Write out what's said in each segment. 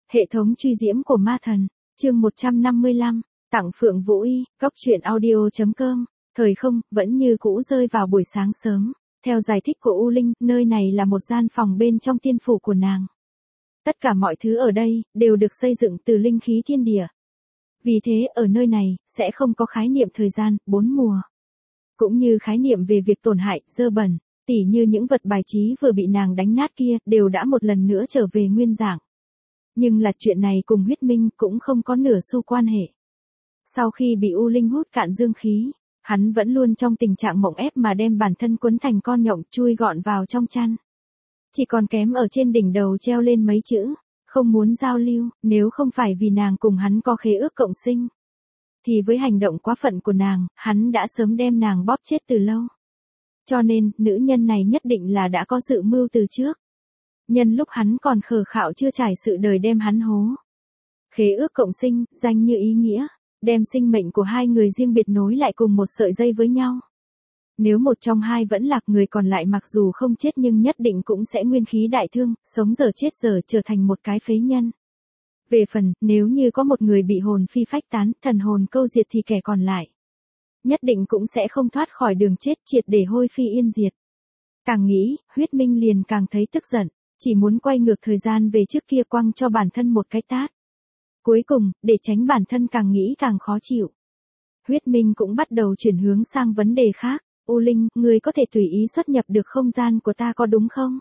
Hệ thống truy diễm của ma thần, chương 155, tặng Phượng Vũ Y, góc truyện audio.com, thời không, vẫn như cũ rơi vào buổi sáng sớm. Theo giải thích của U Linh, nơi này là một gian phòng bên trong tiên phủ của nàng. Tất cả mọi thứ ở đây, đều được xây dựng từ linh khí thiên địa. Vì thế, ở nơi này, sẽ không có khái niệm thời gian, 4 mùa. Cũng như khái niệm về việc tổn hại, dơ bẩn, tỉ như những vật bài trí vừa bị nàng đánh nát kia, đều đã một lần nữa trở về nguyên dạng. Nhưng là chuyện này cùng huyết minh cũng không có nửa xu quan hệ. Sau khi bị U Linh hút cạn dương khí, hắn vẫn luôn trong tình trạng mộng ép mà đem bản thân quấn thành con nhộng chui gọn vào trong chăn. Chỉ còn kém ở trên đỉnh đầu treo lên mấy chữ, không muốn giao lưu, nếu không phải vì nàng cùng hắn có khế ước cộng sinh. Thì với hành động quá phận của nàng, hắn đã sớm đem nàng bóp chết từ lâu. Cho nên, nữ nhân này nhất định là đã có dự mưu từ trước. Nhân lúc hắn còn khờ khạo chưa trải sự đời đem hắn hố. Khế ước cộng sinh, danh như ý nghĩa, đem sinh mệnh của hai người riêng biệt nối lại cùng một sợi dây với nhau. Nếu một trong hai vẫn lạc, người còn lại mặc dù không chết nhưng nhất định cũng sẽ nguyên khí đại thương, sống giờ chết giờ trở thành một cái phế nhân. Về phần, nếu như có một người bị hồn phi phách tán, thần hồn câu diệt thì kẻ còn lại nhất định cũng sẽ không thoát khỏi đường chết, triệt để hôi phi yên diệt. Càng nghĩ, huyết minh liền càng thấy tức giận, chỉ muốn quay ngược thời gian về trước kia quăng cho bản thân một cái tát. Cuối cùng, để tránh bản thân càng nghĩ càng khó chịu, huyết minh cũng bắt đầu chuyển hướng sang vấn đề khác. U Linh, người có thể tùy ý xuất nhập được không gian của ta có đúng không?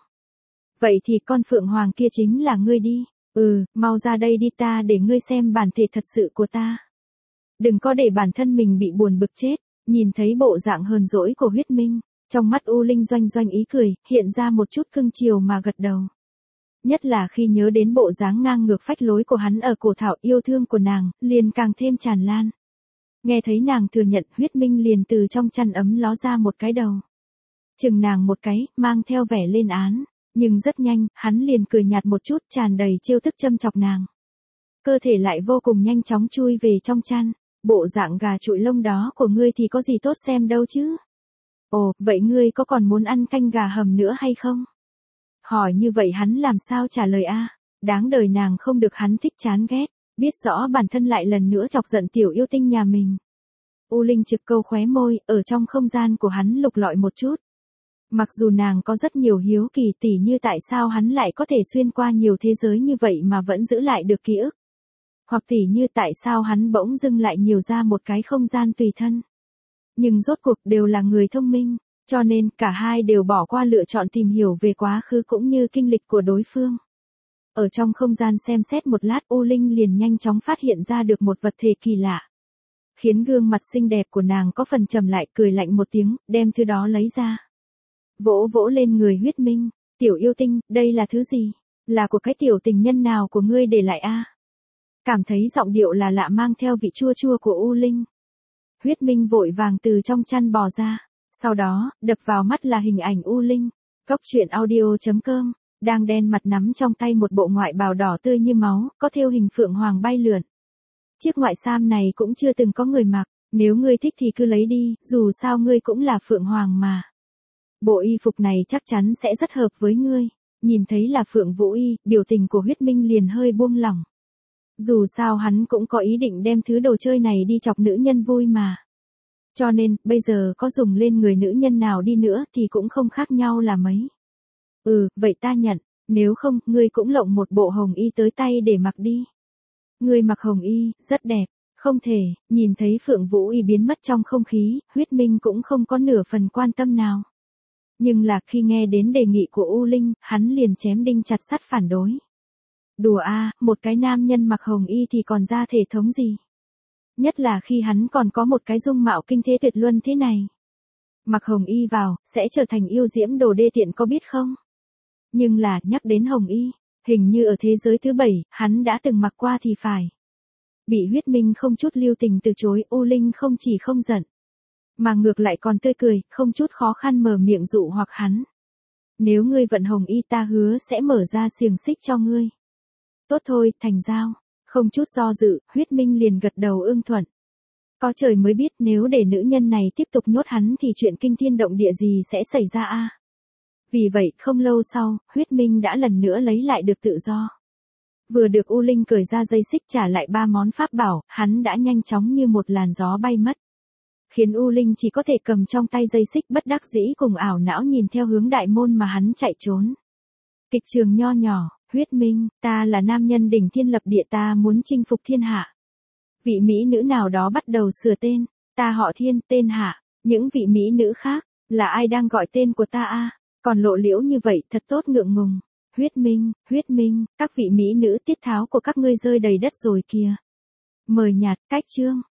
Vậy thì con phượng hoàng kia chính là ngươi đi. Mau ra đây đi, ta để ngươi xem bản thể thật sự của ta. Đừng có để bản thân mình bị buồn bực chết. Nhìn thấy bộ dạng hờn dỗi của huyết minh, trong mắt U Linh doanh doanh ý cười, hiện ra một chút cưng chiều mà gật đầu. Nhất là khi nhớ đến bộ dáng ngang ngược phách lối của hắn ở cổ thảo, yêu thương của nàng, liền càng thêm tràn lan. Nghe thấy nàng thừa nhận, huyết minh liền từ trong chăn ấm ló ra một cái đầu. Chừng nàng một cái, mang theo vẻ lên án. Nhưng rất nhanh, hắn liền cười nhạt một chút, tràn đầy trêu thức châm chọc nàng. Cơ thể lại vô cùng nhanh chóng chui về trong chăn. Bộ dạng gà trụi lông đó của ngươi thì có gì tốt xem đâu chứ? Ồ, vậy ngươi có còn muốn ăn canh gà hầm nữa hay không? Hỏi như vậy hắn làm sao trả lời a? Đáng đời nàng không được hắn thích chán ghét, biết rõ bản thân lại lần nữa chọc giận tiểu yêu tinh nhà mình. U Linh trực câu khóe môi, ở trong không gian của hắn lục lọi một chút. Mặc dù nàng có rất nhiều hiếu kỳ, tỉ như tại sao hắn lại có thể xuyên qua nhiều thế giới như vậy mà vẫn giữ lại được ký ức. Hoặc tỉ như tại sao hắn bỗng dưng lại nhiều ra một cái không gian tùy thân. Nhưng rốt cuộc đều là người thông minh, cho nên cả hai đều bỏ qua lựa chọn tìm hiểu về quá khứ cũng như kinh lịch của đối phương. Ở trong không gian xem xét một lát, U Linh liền nhanh chóng phát hiện ra được một vật thể kỳ lạ. Khiến gương mặt xinh đẹp của nàng có phần trầm lại, cười lạnh một tiếng, đem thứ đó lấy ra. Vỗ vỗ lên người huyết minh, tiểu yêu tinh, đây là thứ gì? Là của cái tiểu tình nhân nào của ngươi để lại a? Cảm thấy giọng điệu là lạ mang theo vị chua chua của U Linh. Huyết minh vội vàng từ trong chăn bò ra, sau đó, đập vào mắt là hình ảnh U Linh. Góc truyện audio.com, đang đen mặt nắm trong tay một bộ ngoại bào đỏ tươi như máu, có thêu hình phượng hoàng bay lượn. Chiếc ngoại sam này cũng chưa từng có người mặc, nếu ngươi thích thì cứ lấy đi, dù sao ngươi cũng là phượng hoàng mà. Bộ y phục này chắc chắn sẽ rất hợp với ngươi. Nhìn thấy là Phượng Vũ Y, biểu tình của huyết minh liền hơi buông lỏng. Dù sao hắn cũng có ý định đem thứ đồ chơi này đi chọc nữ nhân vui mà. Cho nên, bây giờ có dùng lên người nữ nhân nào đi nữa thì cũng không khác nhau là mấy. Vậy ta nhận, nếu không, ngươi cũng lộng một bộ hồng y tới tay để mặc đi. Ngươi mặc hồng y, rất đẹp. Không thể, nhìn thấy Phượng Vũ Y biến mất trong không khí, huyết minh cũng không có nửa phần quan tâm nào. Nhưng là khi nghe đến đề nghị của U Linh, hắn liền chém đinh chặt sắt phản đối. Đùa a, một cái nam nhân mặc hồng y thì còn ra thể thống gì? Nhất là khi hắn còn có một cái dung mạo kinh thế tuyệt luân thế này. Mặc hồng y vào, sẽ trở thành yêu diễm đồ đê tiện có biết không? Nhưng là, nhắc đến hồng y, hình như ở thế giới thứ 7, hắn đã từng mặc qua thì phải. Bị huyết minh không chút lưu tình từ chối, U Linh không chỉ không giận, mà ngược lại còn tươi cười, không chút khó khăn mở miệng dụ hoặc hắn. Nếu ngươi vận hồng y ta hứa sẽ mở ra xiềng xích cho ngươi. Tốt thôi, thành giao. Không chút do dự, huyết minh liền gật đầu ưng thuận. Có trời mới biết nếu để nữ nhân này tiếp tục nhốt hắn thì chuyện kinh thiên động địa gì sẽ xảy ra a. Vì vậy, không lâu sau, huyết minh đã lần nữa lấy lại được tự do. Vừa được U Linh cởi ra dây xích trả lại 3 món pháp bảo, hắn đã nhanh chóng như một làn gió bay mất. Khiến U Linh chỉ có thể cầm trong tay dây xích bất đắc dĩ cùng ảo não nhìn theo hướng đại môn mà hắn chạy trốn. Kịch trường nho nhỏ, huyết minh, ta là nam nhân đỉnh thiên lập địa, ta muốn chinh phục thiên hạ. Vị mỹ nữ nào đó bắt đầu sửa tên, ta họ Thiên, tên Hạ, những vị mỹ nữ khác, là ai đang gọi tên của ta a? Còn lộ liễu như vậy thật tốt ngượng ngùng. Huyết minh, các vị mỹ nữ tiết tháo của các ngươi rơi đầy đất rồi kìa. Mời nhạt, cách chương.